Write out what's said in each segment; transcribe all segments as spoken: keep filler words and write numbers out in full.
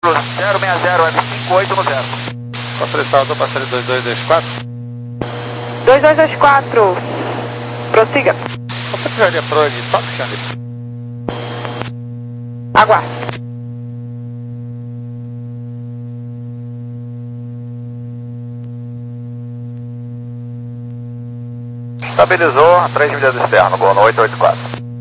zero seis zero, F cinco oito no zero. Controle Salvador, parceiro dois dois dois quatro. dois dois dois quatro, prossiga. Qual foi a pisaria pro de toque, Xande? Aguarde. Estabilizou, três milhas externo, Gol no oito oito quatro.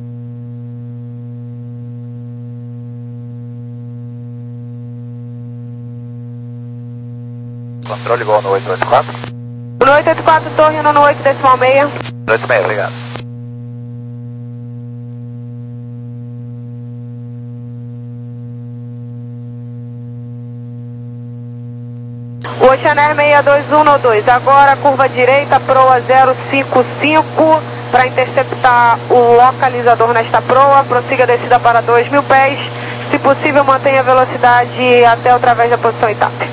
Controle Gol no oito oito quatro. No oito oito quatro, torre no oito decimal meia. oito meia, obrigado. O Oceanair seis dois um no dois, agora curva direita, proa zero cinco cinco, para interceptar o localizador nesta proa, prossiga a descida para dois mil pés, se possível mantenha a velocidade até através da posição I T A P.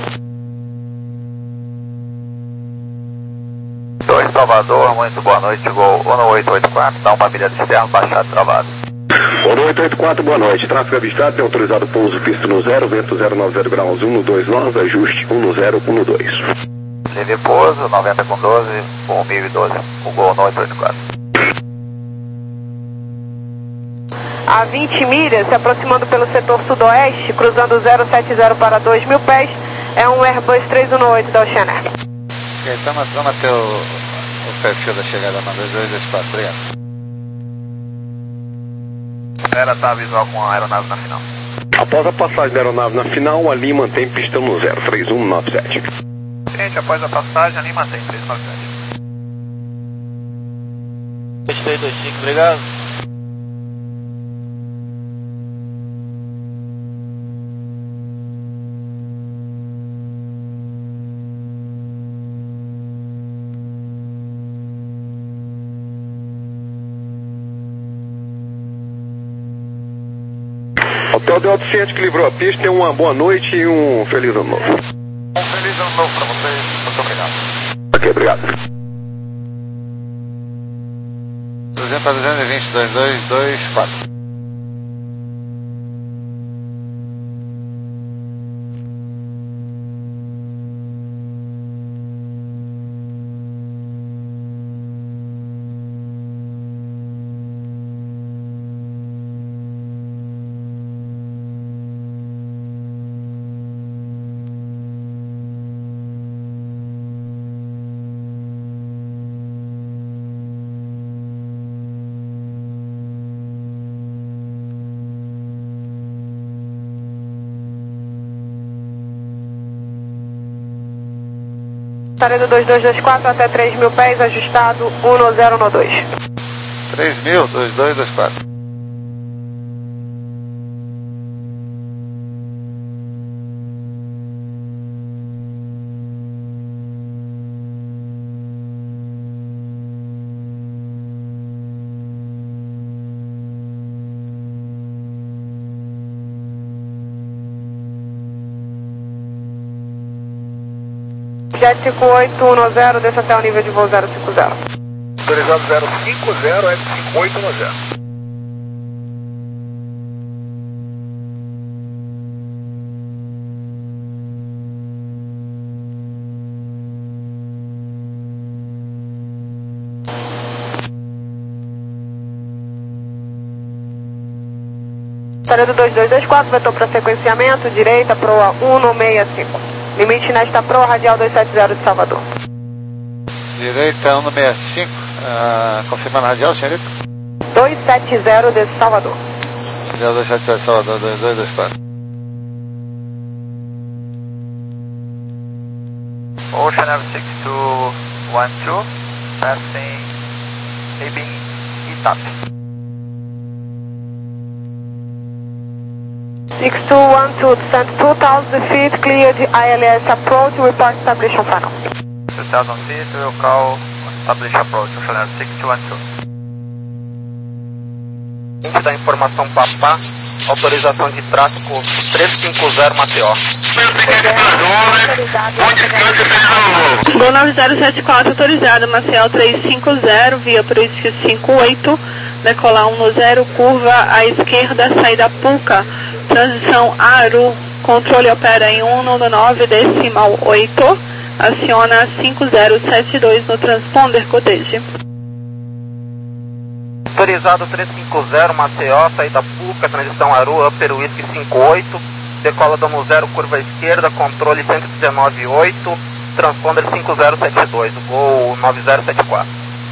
dois Salvador, muito boa noite, Gol no oito oito quatro, dá uma milha de externo, baixado travado. Gol no oito oito quatro, boa noite, tráfego avistado, tem autorizado pouso pista no zero, vento zero nove zero graus, um no dois nove, ajuste um no zero, um no dois. Livre pouso, noventa com doze, um mil e doze, o Gol no oito oito quatro. A vinte milhas, se aproximando pelo setor sudoeste, cruzando zero sete zero para dois mil pés, é um Airbus três um oito da Oceanair. Ok, toma, toma teu, o perfil da chegada na dois dois dois quatro, obrigado. Espera, tá visual com a aeronave na final. Após a passagem da aeronave na final, ali mantém pistão no zero três um nove sete. Gente, após a passagem, ali mantém três nove sete. dois três dois cinco, obrigado. Hotel Delta Ciente que livrou a pista, tenha uma boa noite e um feliz ano novo. Um feliz ano novo pra vocês, muito obrigado. Ok, obrigado. duzentos para duzentos e vinte, dois dois dois quatro. Saída dois dois dois quatro até três mil pés, ajustado um no zero no dois. três mil, dois dois dois quatro. Jet cinco oito um no zero, desça até o nível de voo zero cinco zero. Autorizado zero cinco zero, F cinco oito no zero. Saída dois dois dois quatro, vetor para sequenciamento, direita, proa um no seis cinco. Limite nesta proa, radial dois sete zero de Salvador. Direita um no seis cinco, uh, confirmando a radial, senhorita? dois sete zero de Salvador. Radial dois sete zero de Salvador, dois dois dois quatro. Ocean Air six two one two, passing Abing I T A P. six two one two, descent two thousand feet, cleared I L S approach, report establishment final. two thousand feet, will call establish approach, Ocean Air six two one two. Índice da informação Papá, autorização de tráfego três cinco zero Maceió. Gol nove zero sete quatro, autorizado, Maceió três cinco zero, via para o edifício cinco oito, decolar um no zero, curva à esquerda, saída Puca, transição Aru, Controle opera em cento e nove decimal oito. Aciona cinco zero sete dois no transponder, coteje. Autorizado trezentos e cinquenta, Maceió, saída Puca, transição Aru, Upper Whisky cinco oito. Decola domo zero, curva esquerda, controle cento e dezenove oito. Transponder cinco zero sete dois, Gol nove zero sete quatro.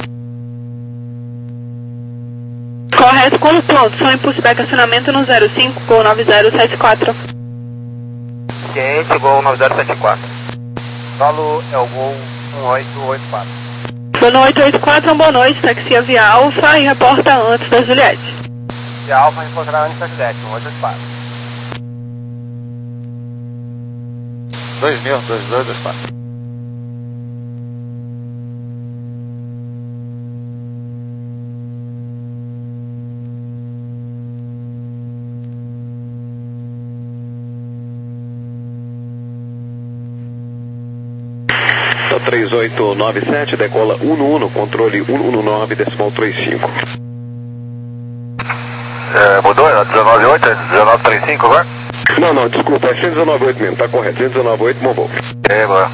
Correto, como pronto, som impulso back acionamento no zero cinco, Gol nove zero sete quatro. Ciente, Gol nove zero sete quatro. Solo é o Gol um oito oito quatro. Boa noite, oito quatro, boa noite, taxia via Alfa e reporta antes da Juliette. Via Alfa encontrar antes da Juliette, um oito oito quatro. dois mil, dois dois dois quatro. três oito nove sete, decola um um um, controle um um nove decimal trinta e cinco. É, mudou? É dezenove oito, é dezenove trinta e cinco agora? Não, não, desculpa, é cento e dezenove oito mesmo, tá correto, cento e dezenove oito, movou. É, agora.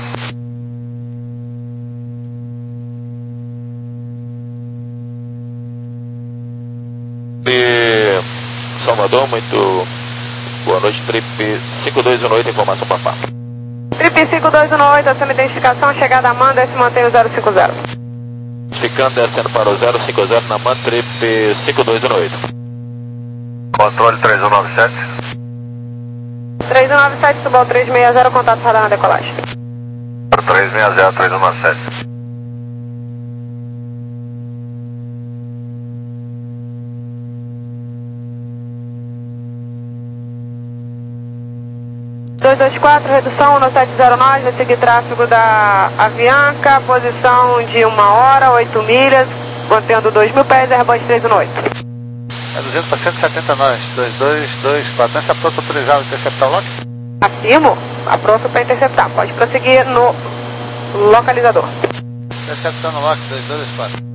E Salvador, muito boa noite, Trip cinco dois um oito, informação papá. Trip cinco dois um oito, essa identificação, chegada a Amanda, se mantém o zero cinco zero. Ficando descendo para o zero cinco zero na MAN, Trip cinco dois um oito. Controle três um nove sete. três um nove sete, Subal três seis zero, contato radar na decolagem. três seis zero, três um nove sete. dois dois quatro, redução no sete zero nove, vai seguir tráfego da Avianca, posição de uma hora, oito milhas, mantendo dois mil pés, Airbus três um oito. É duzentos para cento e setenta nós, dois dois dois quatro. Essa pronta autorizada para interceptar o lock? Afirmo, a pronto para interceptar, pode prosseguir no localizador. Interceptando o lock, dois dois dois quatro.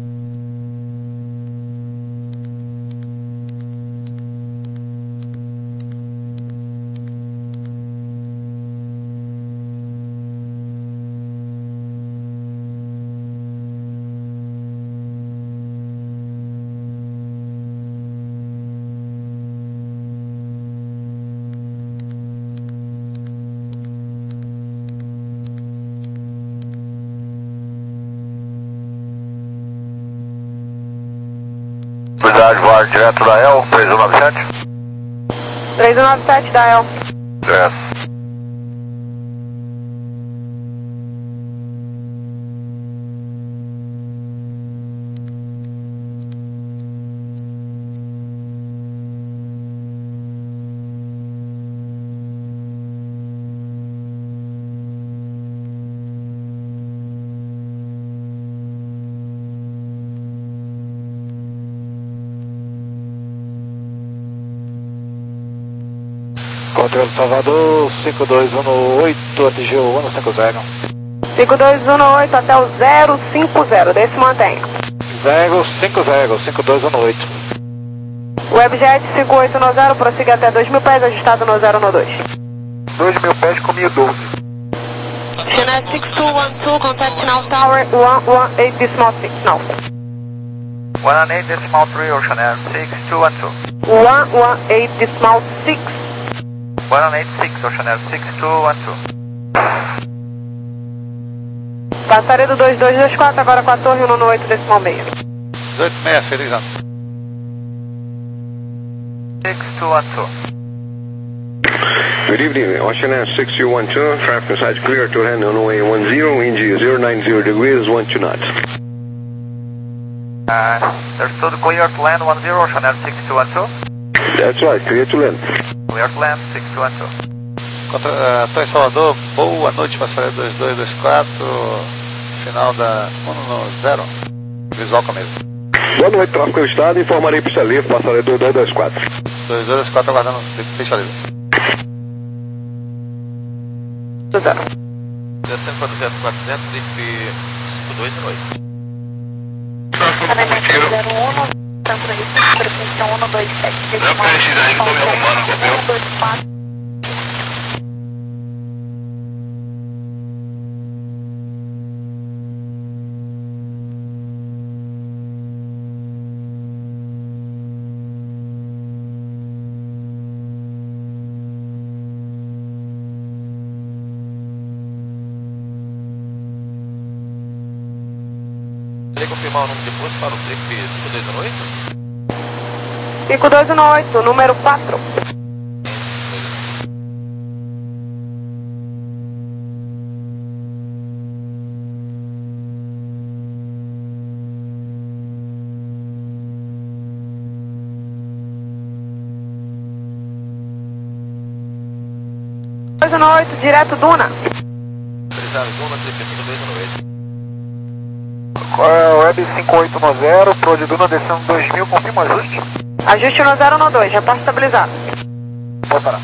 Cuidado, voar direto da E L, três um nove sete. três um nove sete da E L. Direto. Controle Salvador, cinco dois um oito, atingiu o cento e cinquenta. cinco dois um oito até o zero cinco zero, desse mantenha. zero cinco zero, cinco dois um oito. Webjet cinco oito um zero, prossiga até dois mil pés, ajustado no zero um dois. dois mil pés com mil e doze. Chennai six two one two, contact now tower one one eight decimal six, now. one one eight decimal three, Ocean Air six two one two. one one eight decimal six. one one eight six, Ocean Air six two one two. Passaredo dois dois dois quatro, agora com a torre um oito decimal seis. dezoito seis, feliz ano. six two one two. Good evening, Ocean Air six two one two, traffic inside clear to hand on way one zero, wind zero nine zero degrees, one two knots. Uh, there's still clear to land one zero, Ocean Air six two one two. That's right, clear to land. Clear to land six two one two. Contra, uh, tô em Salvador, boa noite, passageiro dois dois dois quatro, final da um zero, visual com a mesa. Boa noite, tráfego ao estado, informarei pista livre, passaredo dois dois dois quatro. dois dois dois quatro aguardando pista livre. Descendo para duzentos e quatrocentos, Trip cinco dois um oito. zero um, estamos aí, frequência um dois sete, decimal um dois quatro. Poderia confirmar o número de posto para o trip cinco dois um oito? cinco dois um oito, número quatro. dois um oito, direto Duna. Autorizado Duna, trip cinco dois um oito. Web cinco oito um zero, Pro de Duna, descendo dois mil, confirma o ajuste. Ajuste no zero um dois, reporte estabilizado. Pode parar.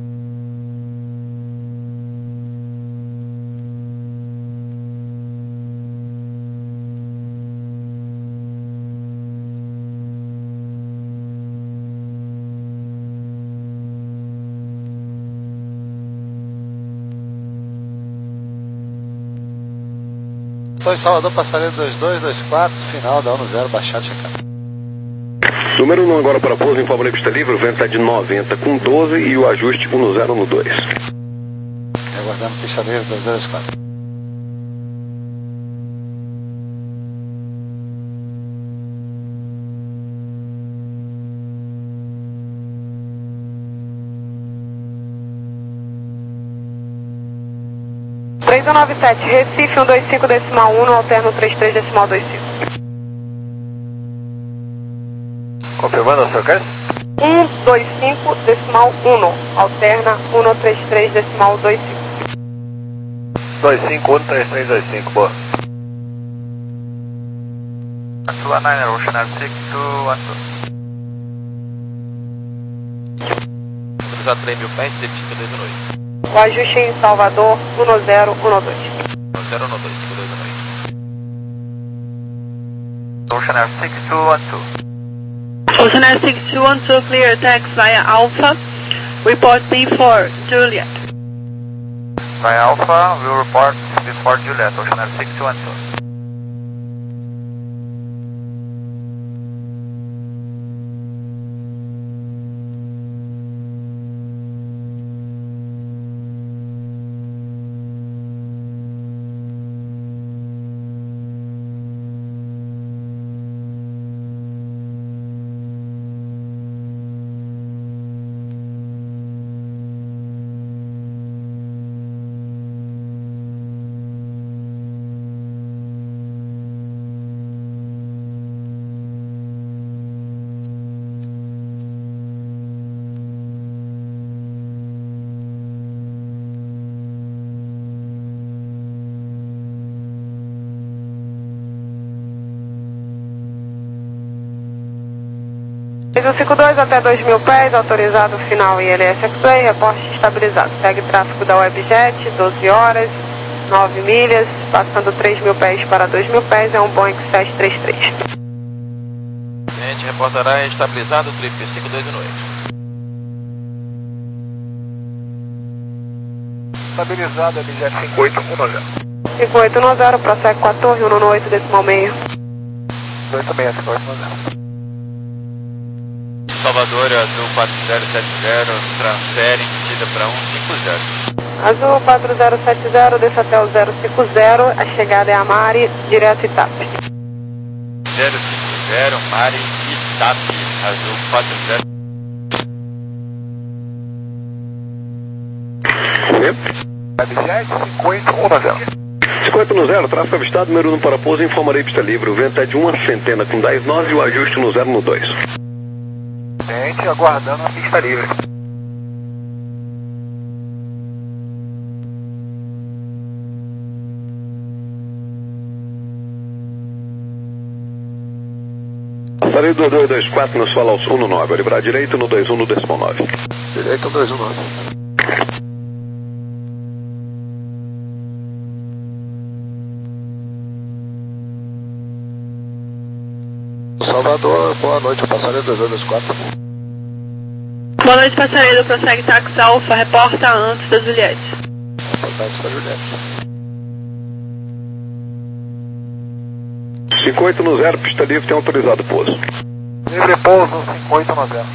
Foi Salvador, passageiro dois dois dois quatro, final da um zero, baixado, checado. Número um agora para pouso, informa pista livre, o vento é de noventa com doze e o ajuste um zero um dois. Aguardando pista livre dois dois quatro. três um nove sete, Recife um dois cinco decimal um, alterno três três decimal dois cinco. Confirmando o seu caso? um dois cinco decimal um, alterna um três três decimal dois cinco. dois cinco um três três dois cinco, boa. Sua nine, Ocean Air six two one two. Autorizado três mil pés, trip cinco dois um oito. O ajuste em Salvador um zero um dois. um zero um dois, cinco dois um oito. Ocean Air six two one two. Ocean Air six two one two, clear tax via Alpha. Report B four, Juliet. By Alpha, we'll report before Juliet, Ocean Air six two one two. três um cinco dois até dois mil pés, autorizado final I L S X-Ray, reporte estabilizado. Segue tráfego da Webjet, doze horas, nove milhas, passando três mil pés para dois mil pés, é um Boeing sete três três. Ciente, reportará estabilizado, trip cinco dois um oito. Estabilizado, Webjet cinco oito um zero. cinco oito um zero, prossegue com a torre, um oito decimal meio. oito seis cinco oito um zero. Salvador, azul quatro zero sete zero, transfere em medida para um cinco zero. Azul quatro zero sete zero, desça até o zero cinco zero, a chegada é a Mari, direto Itap. zero cinco zero, Mari, Itap, azul quatro zero. Webjet cinco oito um zero. cinco oito um zero, tráfego avistado, número um para pouso, informarei pista livre, o vento é de uma centena com dez nove e o ajuste no zero no dois. Gente, aguardando a pista livre. Passarei do dois dois quatro nos fala aos um no nove, livrar direito no dois um no decimal nove. Direito dois um nove. Salvador, boa noite, passageiro dois dois dois quatro. Boa noite, passageiro. Prossegue táxi Alfa. Reporta antes da Juliette. Reporta antes da Juliette. cinco oito um zero, pista livre, tem autorizado pouso. Livre pouso cinco oito um zero.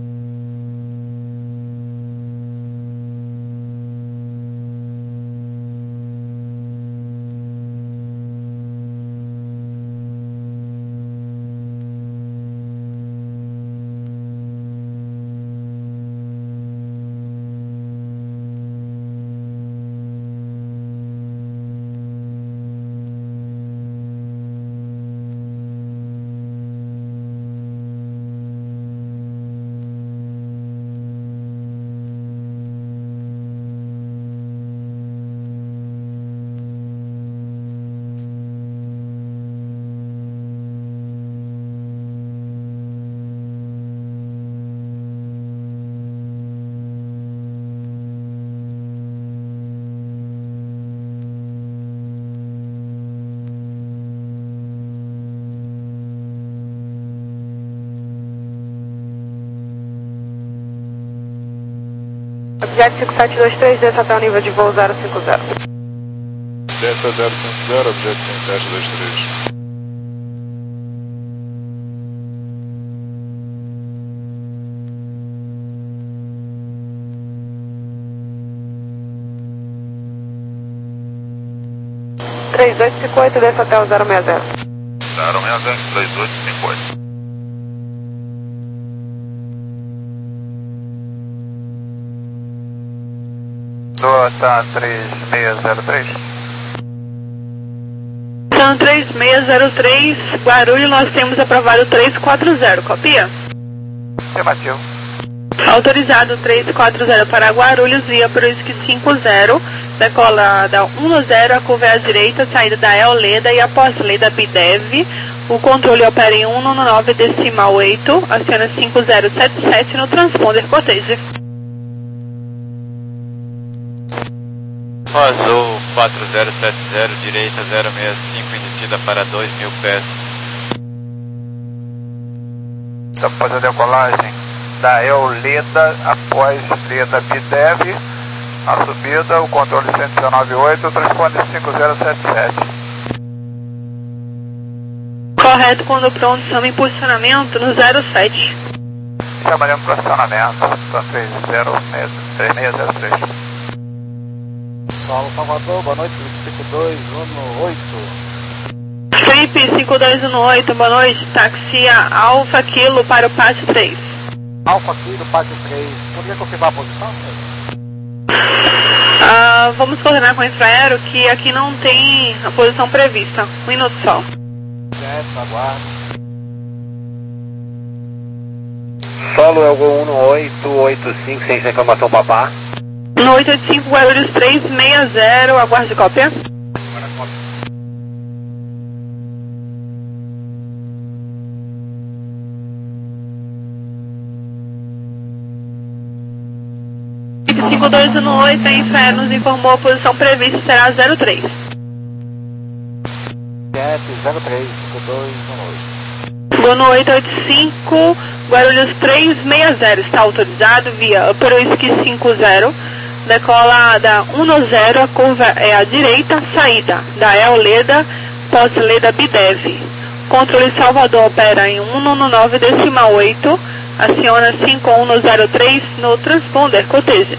Jet cinco sete dois três, desça até o nível de voo zero cinco zero. Delta zero cinco zero, Jet cinco sete dois três. três dois cinco oito, desça até o zero seis zero. zero seis zero, três dois cinco oito. Dota três seis zero três. Então, três seis zero três, Guarulhos, nós temos aprovado três quatro zero, copia? Afirmativo. Autorizado três quatro zero para Guarulhos, via Peruísque cinco zero, decola da um zero, a curva é à direita, saída da El Leda e após Leda Bidev. O controle opera em um nove decimal oito, aciona cinco zero sete sete no transponder Cottage. Vazou quatro zero sete zero, direita zero seis cinco, indicida para dois mil pés. Após a decolagem da El Leda, após Leda Bidev, a subida, o controle cento e dezenove oito, o transponder cinco zero sete sete. Correto, quando pronto, estamos em posicionamento no zero sete. Trabalhando para acionamento, três zero seis zero três. Solo Salvador, boa noite, cinco dois um oito. Felipe, cinco dois um oito, boa noite, táxi Alfa Kilo para o Pátio três. Alfa Kilo, Pátio três, poderia confirmar a posição, senhor? Ah, vamos coordenar com o Infraero que aqui não tem a posição prevista, um minuto só. Certo, aguardo. Solo é o Gol um oito oito cinco, sem reclamação, papá. No oito oito cinco, Guarulhos três seis zero, aguarde cópia. cinco dois um oito, a Infraero nos informou a posição prevista será zero três. zero três, cinco dois um oito. Gol no oito oito cinco, Guarulhos três seis zero, está autorizado via Peruísque cinco zero, decola da um zero, a curva é à direita, saída da El Leda, pós-Leda Bidev. Controle Salvador opera em um nove decimal oito, aciona cinco um zero três no transponder Cottage.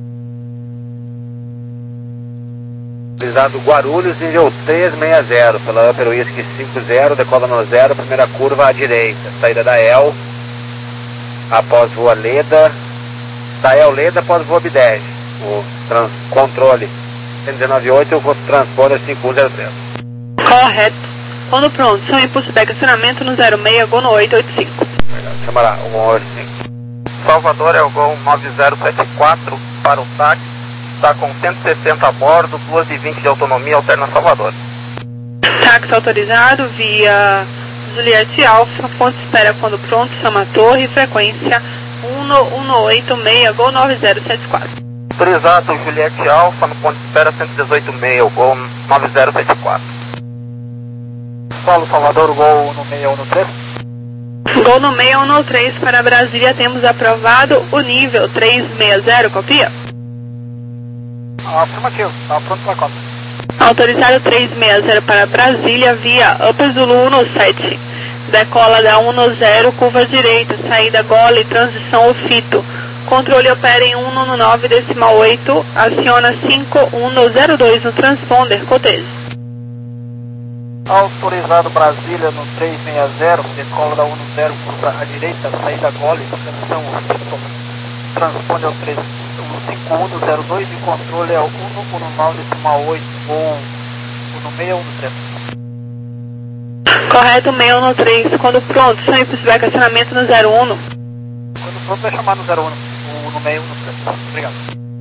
Autorizado Guarulhos, nível três seis zero, pela Upper Whisky cinco zero, decola no zero, primeira curva à direita, saída da El, após voa Leda, da El Leda após voa Bidev, o trans, controle cento e dezenove oito, o transponder cinco um zero três. Correto. Quando pronto, são impulso back acionamento no zero seis, Gol no oito oito cinco. Chamará, um oito cinco. Salvador é o Gol nove zero sete quatro para o táxi, está com cento e sessenta a bordo, duas e vinte de autonomia, alterna Salvador. Táxi autorizado via Juliette Alfa, ponto de espera quando pronto, Sama Torre, frequência um um oito seis, Gol nove zero sete quatro. Autorizado Juliette Alfa, no ponto de espera cento e dezoito meio, Gol nove zero sete quatro. Solo Salvador, Gol no seis um três. Gol no seis um três para Brasília, temos aprovado o nível três seis zero, copia? Afirmativo, está pronto para a cópia. Autorizado três seis zero para Brasília via Upper Zulu um sete. Decola da um zero, curva direita, saída Gole, transição Ofito. Controle opera em um nove decimal oito, aciona cinco um zero dois no transponder Cottage. Autorizado Brasília no três seis zero, decola da um zero, curva à direita, saída Gole, transição Ofito. Transponder ao três cinco um zero dois e controle é o um um nove decimal oito ou no seis um três. Correto, seis um três. Quando pronto, são impulso back acionamento no zero um. Quando pronto vai chamar no zero um, no, no seis um três. Obrigado.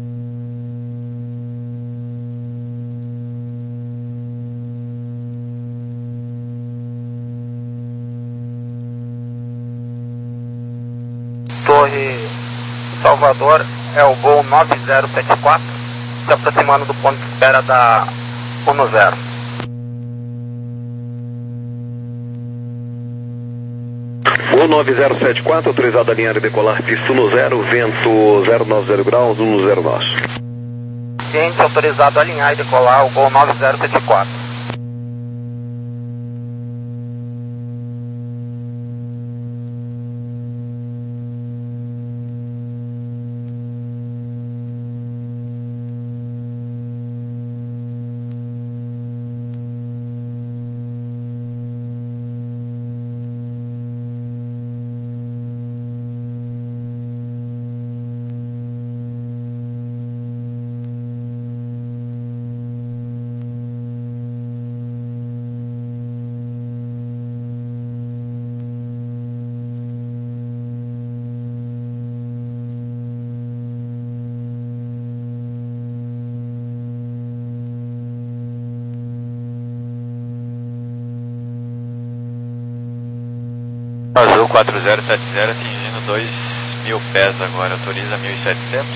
Torre Salvador é o Gol nove zero sete quatro, se aproximando do ponto de espera da um zero. um nove zero sete quatro, autorizado a alinhar e decolar, pista no zero, vento zero nove zero graus, um zero nós. Gente, autorizado a alinhar e decolar o Gol nove zero sete quatro. Azul quatro zero sete zero atingindo dois mil pés agora, autoriza mil e setecentos.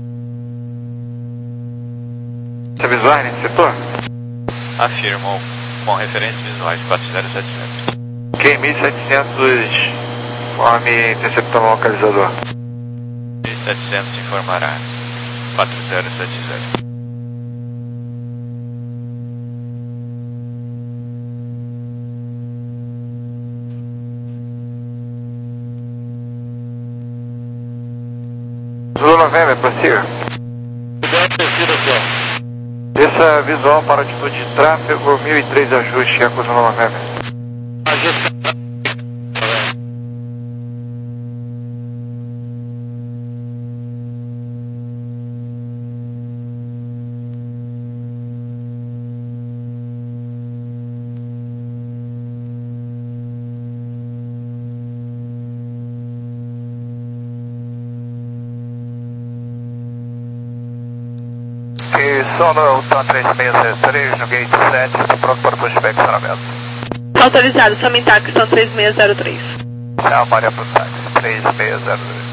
Você visuais nesse setor? Afirmam com referências visuais quatro zero sete zero. Ok, mil e setecentos, informe interceptando o localizador. mil e setecentos informará quatro zero sete zero. Zulu November, prossiga. Essa visual para altitude de tráfego, mil e três ajuste, Eco Zulu November. Sono Ultron três seis zero três no gate sete, estou pronto para o posicionamento. Autorizado, somente Axon três seis zero três. É, Maria para o táxi, três seis zero três.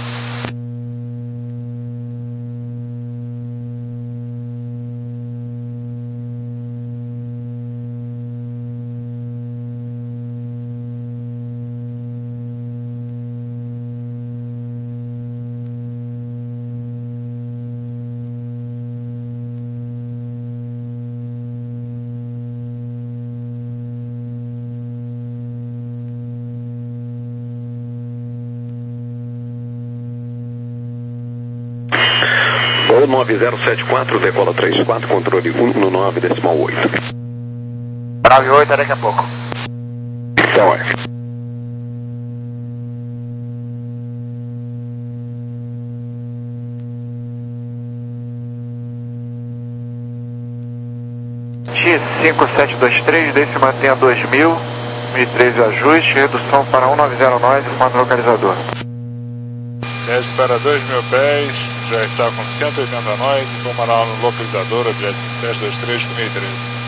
Gol nove zero sete quatro, decola três quatro, controle um no nove decimal oito. nove oito, daqui a pouco. Então é. X cinco sete dois três, desce e mantenha dois mil, mil e treze ajuste, redução para um nove zero nós, informe localizador. Desce para dois mil pés, já está com cento e oitenta nós, informará no localizador, objeto sete dois três com mil e treze.